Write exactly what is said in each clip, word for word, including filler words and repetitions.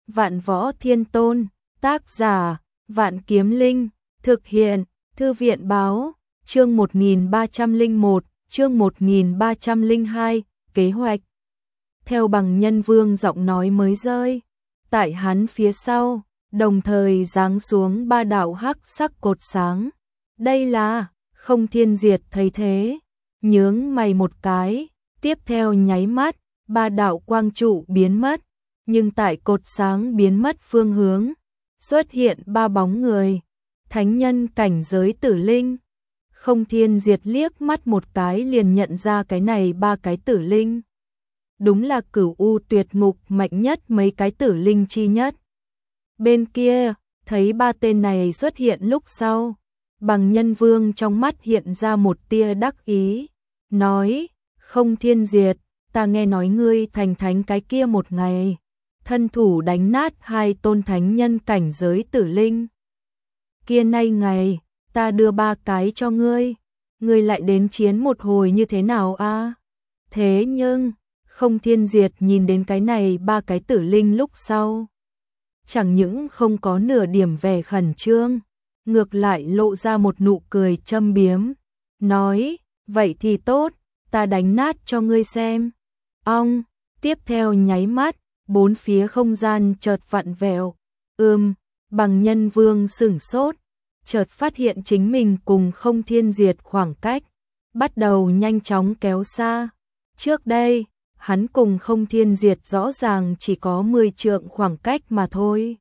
Vạn Võ Thiên Tôn, tác giả, Vạn Kiếm Linh, thực hiện, Thư viện báo, chương một nghìn ba trăm lẻ một, chương một nghìn ba trăm lẻ hai, kế hoạch. Theo Bằng Nhân Vương giọng nói mới rơi, tại hắn phía sau, đồng thời giáng xuống ba đạo hắc sắc cột sáng. Đây là, Không Thiên Diệt thấy thế, nhướng mày một cái, tiếp theo nháy mắt, ba đạo quang trụ biến mất, nhưng tại cột sáng biến mất phương hướng, xuất hiện ba bóng người, thánh nhân cảnh giới tử linh. Không Thiên Diệt liếc mắt một cái liền nhận ra cái này ba cái tử linh. Đúng là Cửu U Tuyệt Ngục mạnh nhất mấy cái tử linh chi nhất. Bên kia, thấy ba tên này xuất hiện lúc sau, Bằng Nhân Vương trong mắt hiện ra một tia đắc ý, nói, Không Thiên Diệt, ta nghe nói ngươi thành thánh cái kia một ngày, thân thủ đánh nát hai tôn thánh nhân cảnh giới tử linh. Kia nay ngày, ta đưa ba cái cho ngươi, ngươi lại đến chiến một hồi như thế nào a? À? Thế nhưng, Không Thiên Diệt nhìn đến cái này ba cái tử linh lúc sau, chẳng những không có nửa điểm vẻ khẩn trương, ngược lại lộ ra một nụ cười châm biếm, nói, vậy thì tốt, ta đánh nát cho ngươi xem. Ong, tiếp theo nháy mắt, bốn phía không gian chợt vặn vẹo, ưm, Bằng Nhân Vương sửng sốt, chợt phát hiện chính mình cùng Không Thiên Diệt khoảng cách, bắt đầu nhanh chóng kéo xa. Trước đây, hắn cùng Không Thiên Diệt rõ ràng chỉ có mười trượng khoảng cách mà thôi.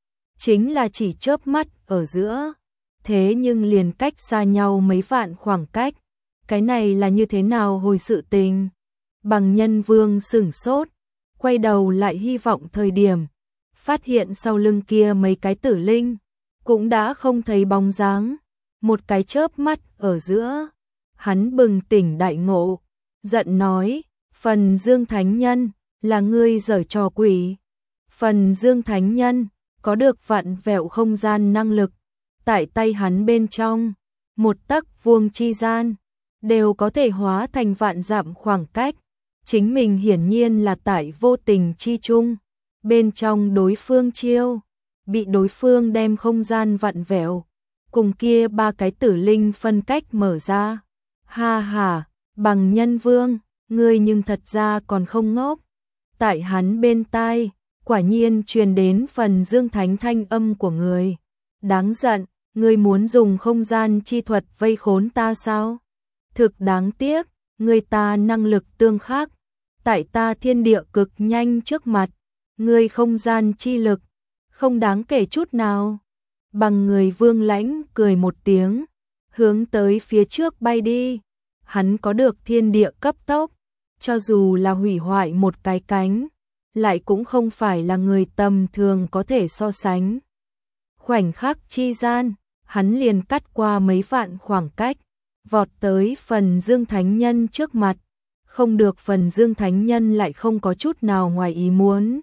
Chính là chỉ chớp mắt ở giữa, thế nhưng liền cách xa nhau mấy vạn khoảng cách. Cái này là như thế nào hồi sự tình? Bằng Nhân Vương sửng sốt, quay đầu lại hy vọng thời điểm, phát hiện sau lưng kia mấy cái tử linh, cũng đã không thấy bóng dáng. Một cái chớp mắt ở giữa, hắn bừng tỉnh đại ngộ, giận nói, Phần Dương Thánh Nhân, là ngươi giở trò quỷ. Phần Dương Thánh Nhân, có được vặn vẹo không gian năng lực, tại tay hắn bên trong, một tấc vuông chi gian, đều có thể hóa thành vạn dặm khoảng cách. Chính mình hiển nhiên là tại vô tình chi chung, bên trong đối phương chiêu, bị đối phương đem không gian vặn vẹo, cùng kia ba cái tử linh phân cách mở ra. Ha ha, Bằng Nhân Vương, ngươi nhưng thật ra còn không ngốc. Tại hắn bên tai, quả nhiên truyền đến Phần Dương Thánh thanh âm của người. Đáng giận, ngươi muốn dùng không gian chi thuật vây khốn ta sao? Thực đáng tiếc, người ta năng lực tương khắc, tại ta thiên địa cực nhanh trước mặt, ngươi không gian chi lực, không đáng kể chút nào. Bằng Người Vương lãnh cười một tiếng, hướng tới phía trước bay đi. Hắn có được thiên địa cấp tốc, cho dù là hủy hoại một cái cánh, lại cũng không phải là người tầm thường có thể so sánh. Khoảnh khắc chi gian, hắn liền cắt qua mấy vạn khoảng cách, vọt tới Phần Dương Thánh Nhân trước mặt. Không được, Phần Dương Thánh Nhân lại không có chút nào ngoài ý muốn,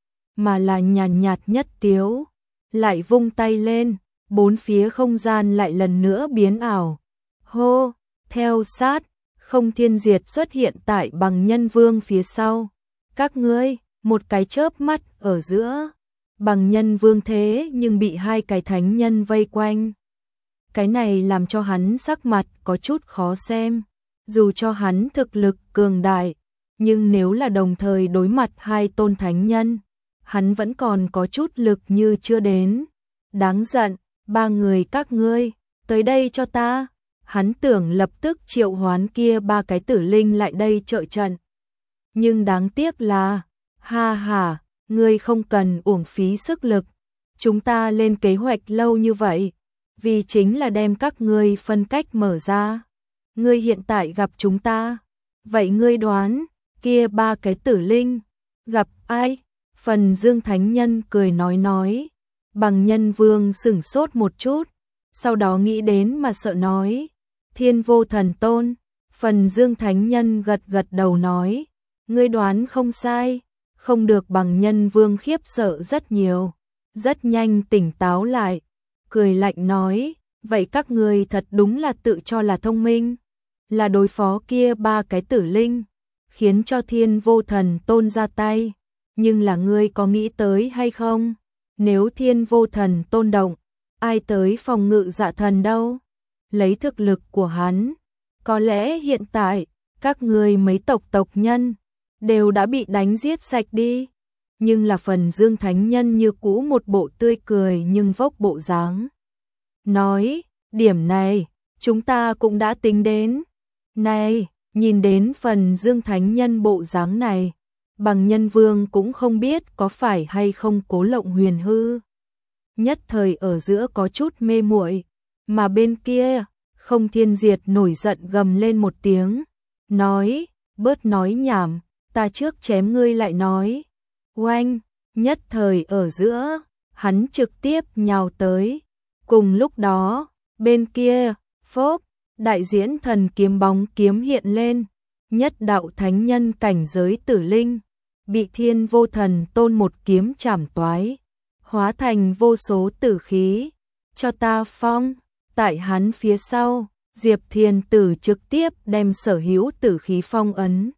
mà là nhàn nhạt nhất tiếu, lại vung tay lên, bốn phía không gian lại lần nữa biến ảo. Hô, theo sát, Không Thiên Diệt xuất hiện tại Bằng Nhân Vương phía sau. Các ngươi, một cái chớp mắt ở giữa, Bằng Nhân Vương thế nhưng bị hai cái thánh nhân vây quanh. Cái này làm cho hắn sắc mặt có chút khó xem. Dù cho hắn thực lực cường đại, nhưng nếu là đồng thời đối mặt hai tôn thánh nhân, hắn vẫn còn có chút lực như chưa đến. Đáng giận, ba người các ngươi, tới đây cho ta. Hắn tưởng lập tức triệu hoán kia ba cái tử linh lại đây trợ trận. Nhưng đáng tiếc là, ha ha, ngươi không cần uổng phí sức lực. Chúng ta lên kế hoạch lâu như vậy, vì chính là đem các ngươi phân cách mở ra. Ngươi hiện tại gặp chúng ta, vậy ngươi đoán, kia ba cái tử linh, gặp ai? Phần Dương Thánh Nhân cười nói nói. Bằng Nhân Vương sửng sốt một chút, sau đó nghĩ đến mà sợ nói, Thiên Vô Thần Tôn. Phần Dương Thánh Nhân gật gật đầu nói, ngươi đoán không sai. Không được. Bằng Nhân Vương khiếp sợ rất nhiều, rất nhanh tỉnh táo lại, cười lạnh nói, vậy các ngươi thật đúng là tự cho là thông minh, là đối phó kia ba cái tử linh, khiến cho Thiên Vô Thần Tôn ra tay. nhưng là ngươi có nghĩ tới hay không? Nếu Thiên Vô Thần Tôn động, ai tới phòng ngự Dạ Thần đâu? Lấy thực lực của hắn, có lẽ hiện tại các ngươi mấy tộc tộc nhân đều đã bị đánh giết sạch đi. Nhưng là Phần Dương Thánh Nhân như cũ một bộ tươi cười nhưng vốc bộ dáng. Nói, điểm này, chúng ta cũng đã tính đến. Này, nhìn đến Phần Dương Thánh Nhân bộ dáng này, Bằng Nhân Vương cũng không biết có phải hay không cố lộng huyền hư. Nhất thời ở giữa có chút mê muội, mà bên kia, Không Thiên Diệt nổi giận gầm lên một tiếng, nói, bớt nói nhảm, ta trước chém ngươi lại nói. Oanh, nhất thời ở giữa, hắn trực tiếp nhào tới. Cùng lúc đó, bên kia, phốp, đại diễn thần kiếm bóng kiếm hiện lên, nhất đạo thánh nhân cảnh giới tử linh, bị Thiên Vô Thần Tôn một kiếm chảm toái, hóa thành vô số tử khí, cho ta phong. Tại hắn phía sau, Diệp Thiên Tử trực tiếp đem sở hữu tử khí phong ấn.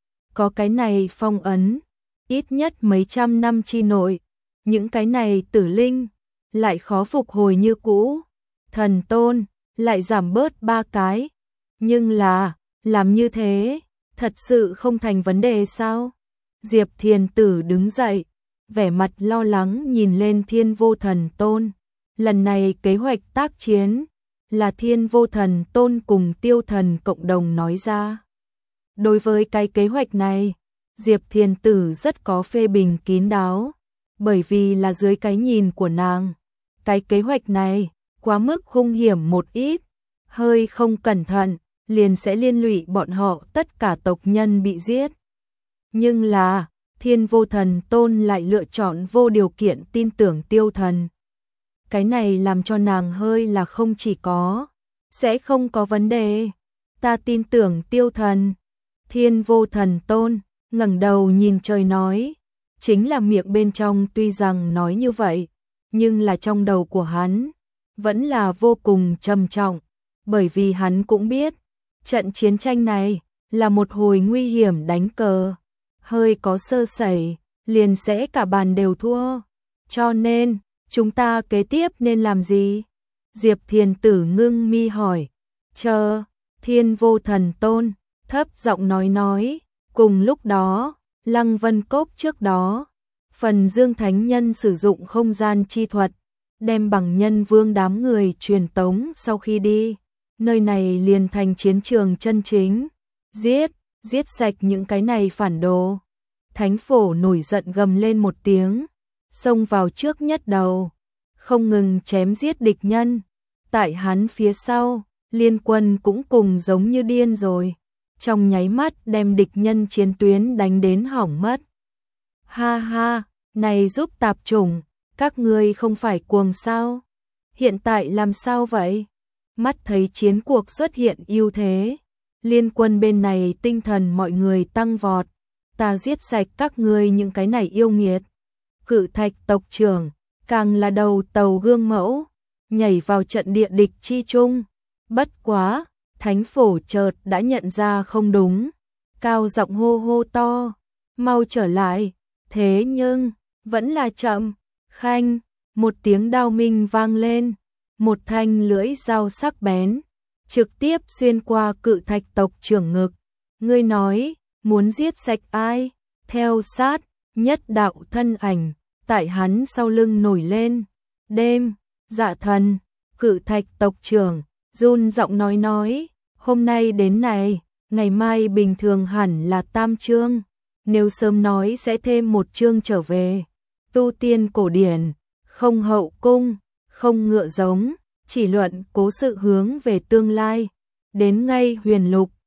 Có cái này phong ấn, ít nhất mấy trăm năm chi nội, những cái này tử linh lại khó phục hồi như cũ. Thần Tôn lại giảm bớt ba cái, nhưng là, làm như thế, thật sự không thành vấn đề sao? Diệp Thiên Tử đứng dậy, vẻ mặt lo lắng nhìn lên Thiên Vô Thần Tôn. Lần này kế hoạch tác chiến là Thiên Vô Thần Tôn cùng Tiêu Thần cộng đồng nói ra. Đối với cái kế hoạch này, Diệp Thiên Tử rất có phê bình kín đáo, bởi vì là dưới cái nhìn của nàng, cái kế hoạch này quá mức hung hiểm một ít, hơi không cẩn thận, liền sẽ liên lụy bọn họ tất cả tộc nhân bị giết. Nhưng là, Thiên Vô Thần Tôn lại lựa chọn vô điều kiện tin tưởng Tiêu Thần. Cái này làm cho nàng hơi là không chỉ có, sẽ không có vấn đề. Ta tin tưởng Tiêu Thần. Thiên Vô Thần Tôn ngẩng đầu nhìn trời nói, chính là miệng bên trong tuy rằng nói như vậy, nhưng là trong đầu của hắn vẫn là vô cùng trầm trọng, bởi vì hắn cũng biết, trận chiến tranh này là một hồi nguy hiểm đánh cờ, hơi có sơ sẩy, liền sẽ cả bàn đều thua. Cho nên, chúng ta kế tiếp nên làm gì? Diệp Thiên Tử ngưng mi hỏi. Chờ, Thiên Vô Thần Tôn thấp giọng nói nói, cùng lúc đó, Lăng Vân Cốc trước đó, Phần Dương Thánh Nhân sử dụng không gian chi thuật, đem Bằng Nhân Vương đám người truyền tống sau khi đi, nơi này liền thành chiến trường chân chính, giết, giết sạch những cái này phản đồ. Thánh Phổ nổi giận gầm lên một tiếng, xông vào trước nhất đầu, không ngừng chém giết địch nhân. Tại hắn phía sau, liên quân cũng cùng giống như điên rồi, trong nháy mắt đem địch nhân chiến tuyến đánh đến hỏng mất. Ha ha, này giúp tạp chủng, các ngươi không phải cuồng sao? Hiện tại làm sao vậy? Mắt thấy chiến cuộc xuất hiện ưu thế, liên quân bên này tinh thần mọi người tăng vọt, ta giết sạch các ngươi những cái này yêu nghiệt. Cự Thạch tộc trưởng, càng là đầu tàu gương mẫu, nhảy vào trận địa địch chi chung. Bất quá, Thánh Phổ chợt đã nhận ra không đúng, cao giọng hô hô to, mau trở lại. Thế nhưng, vẫn là chậm. Khanh, một tiếng đao minh vang lên, một thanh lưỡi dao sắc bén, trực tiếp xuyên qua Cự Thạch tộc trưởng ngực. Ngươi nói, muốn giết sạch ai? Theo sát, nhất đạo thân ảnh, tại hắn sau lưng nổi lên. Đêm, Dạ Thần, Cự Thạch tộc trưởng, run giọng nói nói, hôm nay đến này, ngày mai bình thường hẳn là tam chương, nếu sớm nói sẽ thêm một chương trở về. Tu tiên cổ điển, không hậu cung, không ngựa giống, chỉ luận cố sự hướng về tương lai. Đến ngay huyền lục,